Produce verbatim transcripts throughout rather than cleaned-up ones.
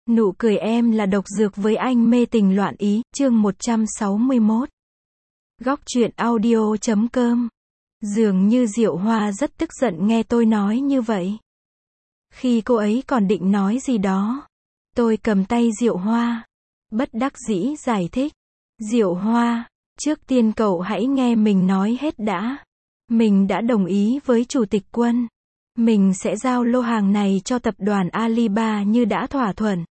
Nụ cười em là độc dược với anh mê tình loạn ý, chương một trăm sáu mươi mốt. Góc truyện audio chấm com. Dường như Diệu Hoa rất tức giận nghe tôi nói như vậy. Khi cô ấy còn định nói gì đó, tôi cầm tay Diệu Hoa, bất đắc dĩ giải thích. Diệu Hoa, trước tiên cậu hãy nghe mình nói hết đã. Mình đã đồng ý với Chủ tịch Quân. Mình sẽ giao lô hàng này cho tập đoàn Alibaba như đã thỏa thuận.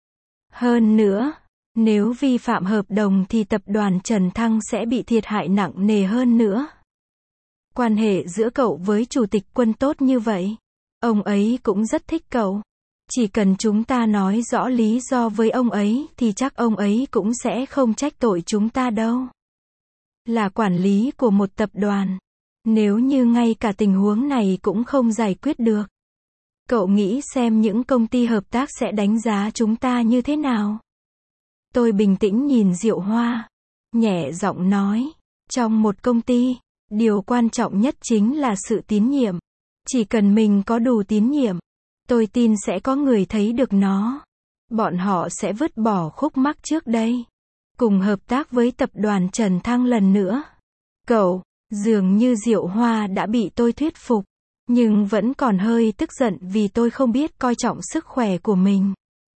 Hơn nữa, nếu vi phạm hợp đồng thì tập đoàn Trần Thăng sẽ bị thiệt hại nặng nề hơn nữa. Quan hệ giữa cậu với Chủ tịch Quân tốt như vậy, ông ấy cũng rất thích cậu. Chỉ cần chúng ta nói rõ lý do với ông ấy thì chắc ông ấy cũng sẽ không trách tội chúng ta đâu. Là quản lý của một tập đoàn, nếu như ngay cả tình huống này cũng không giải quyết được, cậu nghĩ xem những công ty hợp tác sẽ đánh giá chúng ta như thế nào? Tôi bình tĩnh nhìn Diệu Hoa, nhẹ giọng nói, trong một công ty, điều quan trọng nhất chính là sự tín nhiệm. Chỉ cần mình có đủ tín nhiệm, tôi tin sẽ có người thấy được nó. Bọn họ sẽ vứt bỏ khúc mắc trước đây, cùng hợp tác với tập đoàn Trần Thăng lần nữa. Cậu, dường như Diệu Hoa đã bị tôi thuyết phục, nhưng vẫn còn hơi tức giận vì tôi không biết coi trọng sức khỏe của mình.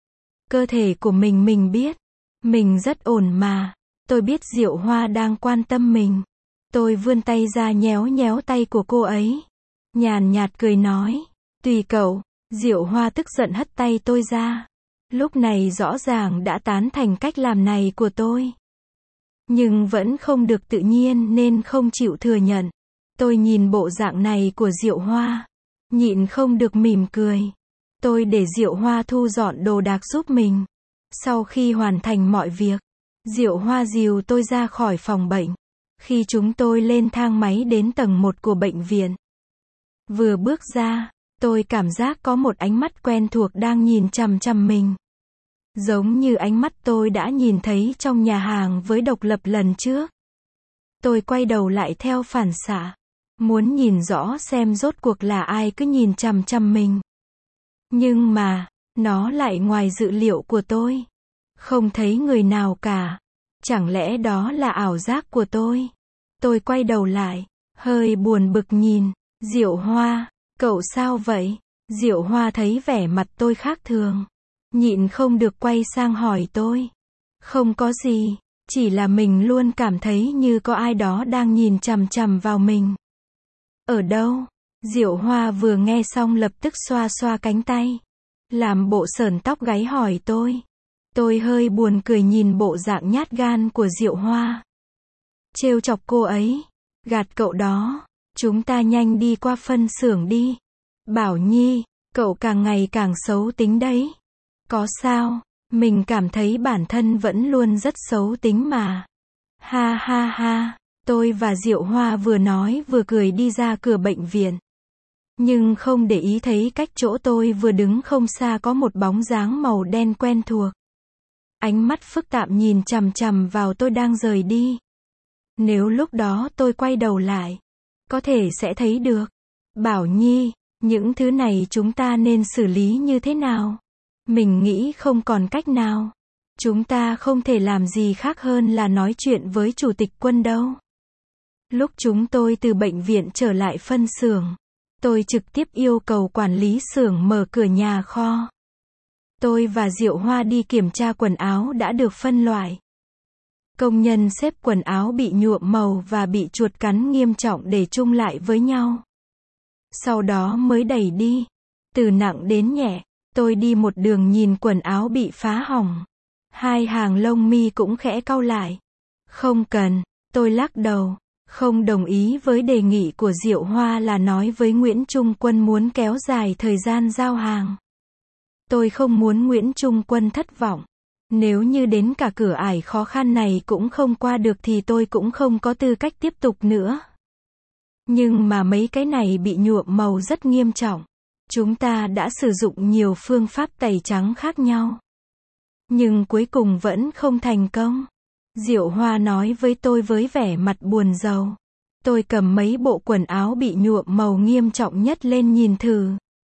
Cơ thể của mình mình biết, mình rất ổn mà. Tôi biết Diệu Hoa đang quan tâm mình. Tôi vươn tay ra nhéo nhéo tay của cô ấy, nhàn nhạt cười nói, tùy cậu. Diệu Hoa tức giận hất tay tôi ra. Lúc này rõ ràng đã tán thành cách làm này của tôi, nhưng vẫn không được tự nhiên nên không chịu thừa nhận. Tôi nhìn bộ dạng này của Diệu Hoa, nhịn không được mỉm cười. Tôi để Diệu Hoa thu dọn đồ đạc giúp mình. Sau khi hoàn thành mọi việc, Diệu Hoa dìu tôi ra khỏi phòng bệnh. Khi chúng tôi lên thang máy đến tầng một của bệnh viện, vừa bước ra, tôi cảm giác có một ánh mắt quen thuộc đang nhìn chằm chằm mình. Giống như ánh mắt tôi đã nhìn thấy trong nhà hàng với Độc Lập lần trước. Tôi quay đầu lại theo phản xạ, muốn nhìn rõ xem rốt cuộc là ai cứ nhìn chằm chằm mình. Nhưng mà, nó lại ngoài dự liệu của tôi. Không thấy người nào cả. Chẳng lẽ đó là ảo giác của tôi? Tôi quay đầu lại, hơi buồn bực nhìn. Diệu Hoa, cậu sao vậy? Diệu Hoa thấy vẻ mặt tôi khác thường, nhịn không được quay sang hỏi tôi. Không có gì, chỉ là mình luôn cảm thấy như có ai đó đang nhìn chằm chằm vào mình. Ở đâu? Diệu Hoa vừa nghe xong lập tức xoa xoa cánh tay, làm bộ sởn tóc gáy hỏi tôi. Tôi hơi buồn cười nhìn bộ dạng nhát gan của Diệu Hoa. Trêu chọc cô ấy, gạt cậu đó, chúng ta nhanh đi qua phân xưởng đi. Bảo Nhi, cậu càng ngày càng xấu tính đấy. Có sao, mình cảm thấy bản thân vẫn luôn rất xấu tính mà. Ha ha ha, tôi và Diệu Hoa vừa nói vừa cười đi ra cửa bệnh viện. Nhưng không để ý thấy cách chỗ tôi vừa đứng không xa có một bóng dáng màu đen quen thuộc. Ánh mắt phức tạp nhìn chằm chằm vào tôi đang rời đi. Nếu lúc đó tôi quay đầu lại, có thể sẽ thấy được. Bảo Nhi, những thứ này chúng ta nên xử lý như thế nào? Mình nghĩ không còn cách nào. Chúng ta không thể làm gì khác hơn là nói chuyện với Chủ tịch Quân đâu. Lúc chúng tôi từ bệnh viện trở lại phân xưởng, tôi trực tiếp yêu cầu quản lý xưởng mở cửa nhà kho. Tôi và Diệu Hoa đi kiểm tra quần áo đã được phân loại. Công nhân xếp quần áo bị nhuộm màu và bị chuột cắn nghiêm trọng để chung lại với nhau. Sau đó mới đẩy đi. Từ nặng đến nhẹ, tôi đi một đường nhìn quần áo bị phá hỏng. Hai hàng lông mi cũng khẽ cau lại. Không cần, tôi lắc đầu. Không đồng ý với đề nghị của Diệu Hoa là nói với Nguyễn Trung Quân muốn kéo dài thời gian giao hàng. Tôi không muốn Nguyễn Trung Quân thất vọng. Nếu như đến cả cửa ải khó khăn này cũng không qua được thì tôi cũng không có tư cách tiếp tục nữa. Nhưng mà mấy cái này bị nhuộm màu rất nghiêm trọng. Chúng ta đã sử dụng nhiều phương pháp tẩy trắng khác nhau, nhưng cuối cùng vẫn không thành công. Diệu Hoa nói với tôi với vẻ mặt buồn rầu. Tôi cầm mấy bộ quần áo bị nhuộm màu nghiêm trọng nhất lên nhìn thử.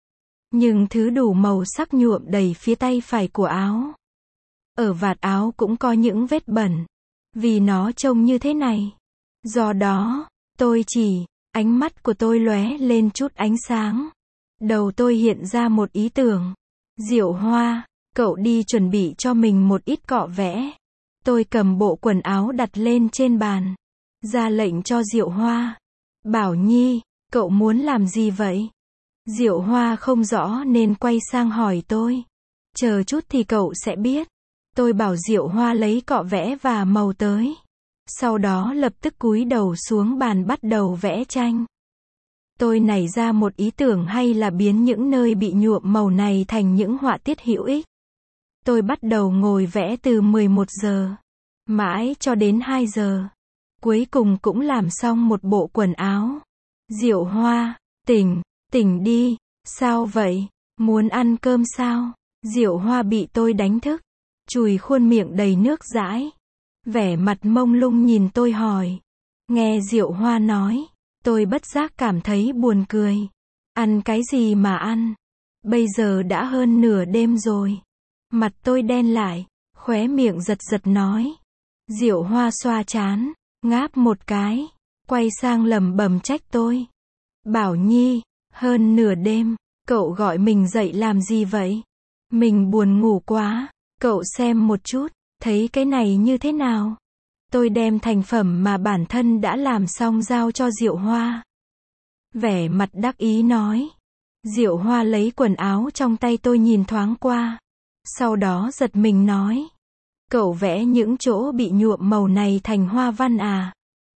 nhưng thứ đủ màu sắc nhuộm đầy phía tay phải của áo. Ở vạt áo cũng có những vết bẩn, vì nó trông như thế này. Do đó, tôi chỉ, ánh mắt của tôi lóe lên chút ánh sáng. Đầu tôi hiện ra một ý tưởng. Diệu Hoa, cậu đi chuẩn bị cho mình một ít cọ vẽ. Tôi cầm bộ quần áo đặt lên trên bàn, ra lệnh cho Diệu Hoa. Bảo Nhi, cậu muốn làm gì vậy? Diệu Hoa không rõ nên quay sang hỏi tôi. Chờ chút thì cậu sẽ biết. Tôi bảo Diệu Hoa lấy cọ vẽ và màu tới. Sau đó lập tức cúi đầu xuống bàn bắt đầu vẽ tranh. Tôi nảy ra một ý tưởng hay là biến những nơi bị nhuộm màu này thành những họa tiết hữu ích. Tôi bắt đầu ngồi vẽ từ mười một giờ, mãi cho đến hai giờ. Cuối cùng cũng làm xong một bộ quần áo. Diệu Hoa, tỉnh, tỉnh đi, sao vậy, muốn ăn cơm sao? Diệu Hoa bị tôi đánh thức, chùi khuôn miệng đầy nước dãi, vẻ mặt mông lung nhìn tôi hỏi. Nghe Diệu Hoa nói, tôi bất giác cảm thấy buồn cười. Ăn cái gì mà ăn? Bây giờ đã hơn nửa đêm rồi. Mặt tôi đen lại, khóe miệng giật giật nói. Diệu Hoa xoa trán, ngáp một cái, quay sang lẩm bẩm trách tôi. Bảo Nhi, hơn nửa đêm, cậu gọi mình dậy làm gì vậy? Mình buồn ngủ quá, cậu xem một chút, thấy cái này như thế nào? Tôi đem thành phẩm mà bản thân đã làm xong giao cho Diệu Hoa. Vẻ mặt đắc ý nói. Diệu Hoa lấy quần áo trong tay tôi nhìn thoáng qua. Sau đó giật mình nói. Cậu vẽ những chỗ bị nhuộm màu này thành hoa văn à?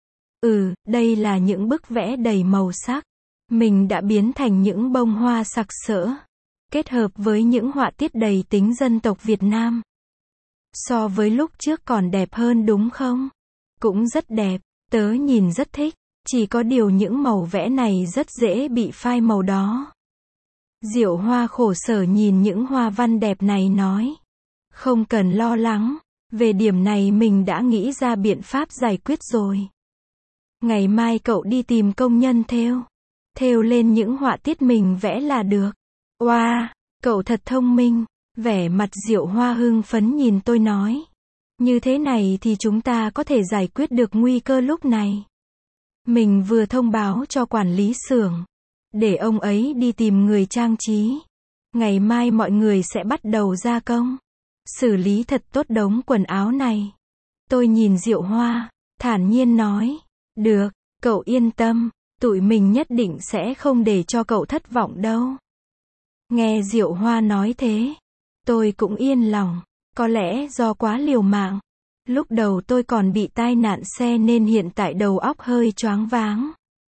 Ừ, đây là những bức vẽ đầy màu sắc. Mình đã biến thành những bông hoa sặc sỡ, kết hợp với những họa tiết đầy tính dân tộc Việt Nam. So với lúc trước còn đẹp hơn đúng không? Cũng rất đẹp, tớ nhìn rất thích, chỉ có điều những màu vẽ này rất dễ bị phai màu đó. Diệu Hoa khổ sở nhìn những hoa văn đẹp này nói. Không cần lo lắng, về điểm này mình đã nghĩ ra biện pháp giải quyết rồi. Ngày mai cậu đi tìm công nhân thêu, thêu lên những họa tiết mình vẽ là được. Oa, wow, cậu thật thông minh. Vẻ mặt Diệu Hoa hưng phấn nhìn tôi nói. Như thế này thì chúng ta có thể giải quyết được nguy cơ lúc này. Mình vừa thông báo cho quản lý xưởng, để ông ấy đi tìm người trang trí. Ngày mai mọi người sẽ bắt đầu gia công, xử lý thật tốt đống quần áo này. Tôi nhìn Diệu Hoa, thản nhiên nói. Được, cậu yên tâm, tụi mình nhất định sẽ không để cho cậu thất vọng đâu. Nghe Diệu Hoa nói thế, tôi cũng yên lòng. Có lẽ do quá liều mạng. Lúc đầu tôi còn bị tai nạn xe nên hiện tại đầu óc hơi choáng váng.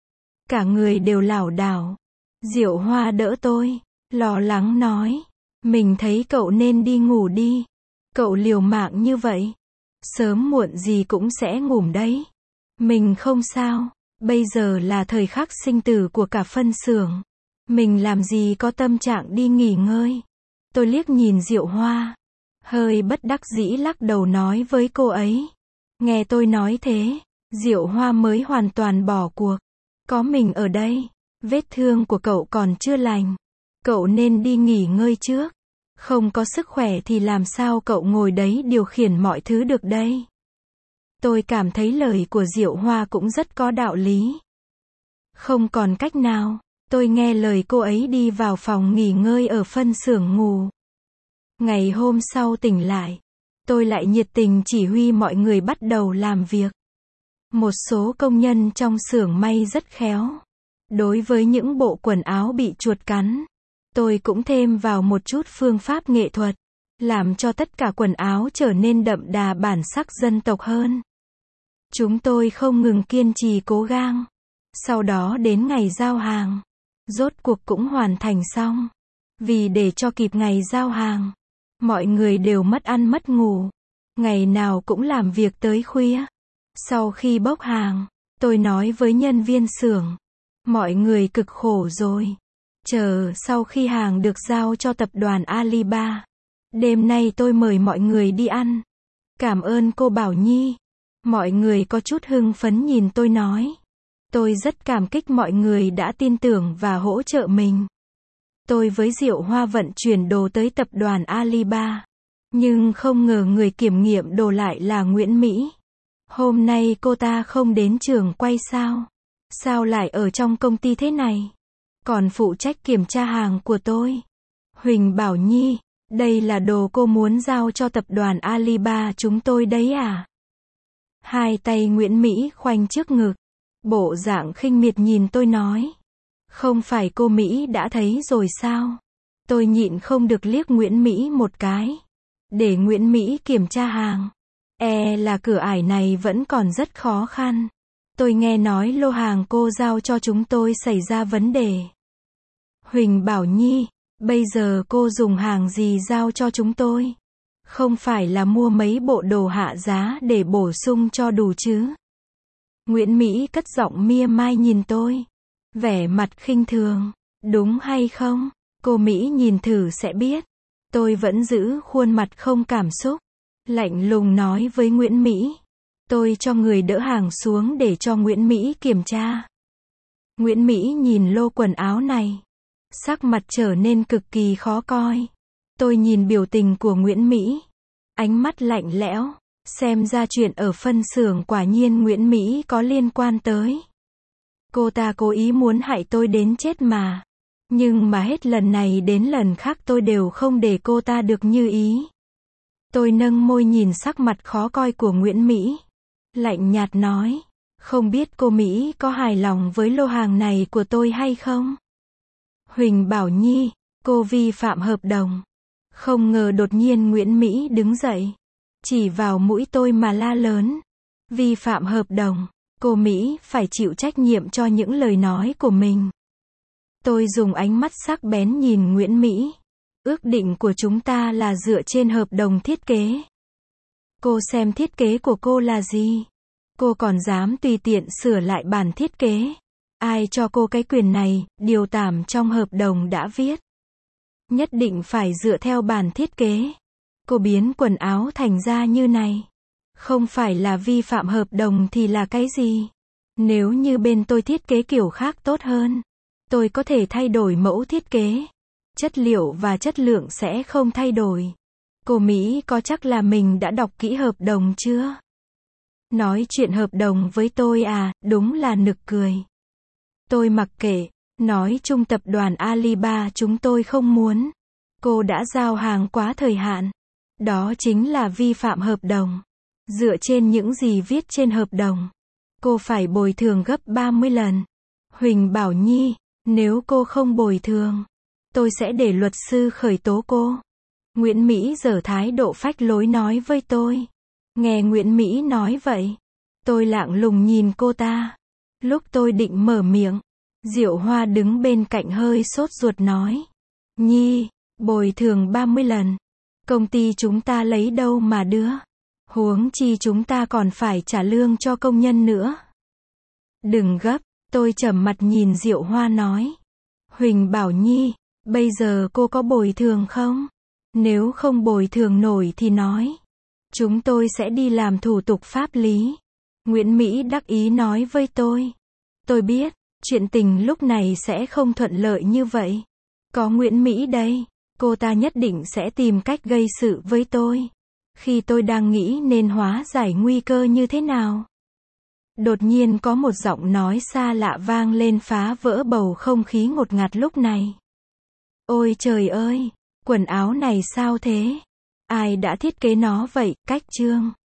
Cả người đều lảo đảo. Diệu Hoa đỡ tôi, lo lắng nói. Mình thấy cậu nên đi ngủ đi. Cậu liều mạng như vậy, sớm muộn gì cũng sẽ ngủm đấy. Mình không sao, bây giờ là thời khắc sinh tử của cả phân xưởng. Mình làm gì có tâm trạng đi nghỉ ngơi. Tôi liếc nhìn Diệu Hoa, hơi bất đắc dĩ lắc đầu nói với cô ấy. Nghe tôi nói thế, Diệu Hoa mới hoàn toàn bỏ cuộc. Có mình ở đây, vết thương của cậu còn chưa lành. Cậu nên đi nghỉ ngơi trước. Không có sức khỏe thì làm sao cậu ngồi đấy điều khiển mọi thứ được đây. Tôi cảm thấy lời của Diệu Hoa cũng rất có đạo lý. Không còn cách nào, tôi nghe lời cô ấy đi vào phòng nghỉ ngơi ở phân xưởng ngủ. Ngày hôm sau tỉnh lại, tôi lại nhiệt tình chỉ huy mọi người bắt đầu làm việc. Một số công nhân trong xưởng may rất khéo. Đối với những bộ quần áo bị chuột cắn, tôi cũng thêm vào một chút phương pháp nghệ thuật, làm cho tất cả quần áo trở nên đậm đà bản sắc dân tộc hơn. Chúng tôi không ngừng kiên trì cố gắng. Sau đó đến ngày giao hàng, rốt cuộc cũng hoàn thành xong. Vì để cho kịp ngày giao hàng, mọi người đều mất ăn mất ngủ. Ngày nào cũng làm việc tới khuya. Sau khi bốc hàng, tôi nói với nhân viên xưởng, mọi người cực khổ rồi. Chờ sau khi hàng được giao cho tập đoàn Alibaba, đêm nay tôi mời mọi người đi ăn. Cảm ơn cô Bảo Nhi. Mọi người có chút hưng phấn nhìn tôi nói. Tôi rất cảm kích mọi người đã tin tưởng và hỗ trợ mình. tôi với Diệu Hoa vận chuyển đồ tới tập đoàn Alibaba. Nhưng không ngờ người kiểm nghiệm đồ lại là Nguyễn Mỹ. Hôm nay cô ta không đến trường quay sao? Sao lại ở trong công ty thế này? Còn phụ trách kiểm tra hàng của tôi. Huỳnh Bảo Nhi, đây là đồ cô muốn giao cho tập đoàn Alibaba chúng tôi đấy à? Hai tay Nguyễn Mỹ khoanh trước ngực. Bộ dạng khinh miệt nhìn tôi nói. Không phải cô Mỹ đã thấy rồi sao? Tôi nhịn không được liếc Nguyễn Mỹ một cái. Để Nguyễn Mỹ kiểm tra hàng. E là cửa ải này vẫn còn rất khó khăn. Tôi nghe nói lô hàng cô giao cho chúng tôi xảy ra vấn đề. Huỳnh Bảo Nhi, bây giờ cô dùng hàng gì giao cho chúng tôi? Không phải là mua mấy bộ đồ hạ giá để bổ sung cho đủ chứ? Nguyễn Mỹ cất giọng mia mai nhìn tôi. Vẻ mặt khinh thường. Đúng hay không? Cô Mỹ nhìn thử sẽ biết. Tôi vẫn giữ khuôn mặt không cảm xúc. Lạnh lùng nói với Nguyễn Mỹ. Tôi cho người đỡ hàng xuống để cho Nguyễn Mỹ kiểm tra. Nguyễn Mỹ nhìn lô quần áo này. Sắc mặt trở nên cực kỳ khó coi. Tôi nhìn biểu tình của Nguyễn Mỹ. Ánh mắt lạnh lẽo. Xem ra chuyện ở phân xưởng quả nhiên Nguyễn Mỹ có liên quan tới. Cô ta cố ý muốn hại tôi đến chết mà. Nhưng mà hết lần này đến lần khác tôi đều không để cô ta được như ý. Tôi nâng môi nhìn sắc mặt khó coi của Nguyễn Mỹ. Lạnh nhạt nói. Không biết cô Mỹ có hài lòng với lô hàng này của tôi hay không? Huỳnh Bảo Nhi, cô vi phạm hợp đồng. Không ngờ đột nhiên Nguyễn Mỹ đứng dậy. Chỉ vào mũi tôi mà la lớn. Vi phạm hợp đồng. Cô Mỹ phải chịu trách nhiệm cho những lời nói của mình. Tôi dùng ánh mắt sắc bén nhìn Nguyễn Mỹ. Ước định của chúng ta là dựa trên hợp đồng thiết kế. Cô xem thiết kế của cô là gì? Cô còn dám tùy tiện sửa lại bản thiết kế. Ai cho cô cái quyền này? Điều tạm trong hợp đồng đã viết. Nhất định phải dựa theo bản thiết kế. Cô biến quần áo thành ra như này. Không phải là vi phạm hợp đồng thì là cái gì? Nếu như bên tôi thiết kế kiểu khác tốt hơn, tôi có thể thay đổi mẫu thiết kế. Chất liệu và chất lượng sẽ không thay đổi. Cô Mỹ có chắc là mình đã đọc kỹ hợp đồng chưa? Nói chuyện hợp đồng với tôi à, đúng là nực cười. Tôi mặc kệ, nói chung tập đoàn Alibaba chúng tôi không muốn. Cô đã giao hàng quá thời hạn. Đó chính là vi phạm hợp đồng. Dựa trên những gì viết trên hợp đồng, cô phải bồi thường gấp ba mươi lần. Huỳnh Bảo Nhi, nếu cô không bồi thường, tôi sẽ để luật sư khởi tố cô. Nguyễn Mỹ giở thái độ phách lối nói với tôi. Nghe Nguyễn Mỹ nói vậy, tôi lạnh lùng nhìn cô ta. Lúc tôi định mở miệng, Diệu Hoa đứng bên cạnh hơi sốt ruột nói. Nhi, bồi thường ba mươi lần. Công ty chúng ta lấy đâu mà đưa? Huống chi chúng ta còn phải trả lương cho công nhân nữa. Đừng gấp, tôi trầm mặt nhìn Diệu Hoa nói. Huỳnh Bảo Nhi, bây giờ cô có bồi thường không? Nếu không bồi thường nổi thì nói. Chúng tôi sẽ đi làm thủ tục pháp lý. Nguyễn Mỹ đắc ý nói với tôi. Tôi biết, chuyện tình lúc này sẽ không thuận lợi như vậy. Có Nguyễn Mỹ đây, cô ta nhất định sẽ tìm cách gây sự với tôi. Khi tôi đang nghĩ nên hóa giải nguy cơ như thế nào. Đột nhiên có một giọng nói xa lạ vang lên phá vỡ bầu không khí ngột ngạt lúc này. Ôi trời ơi, quần áo này sao thế? Ai đã thiết kế nó vậy? Cách chương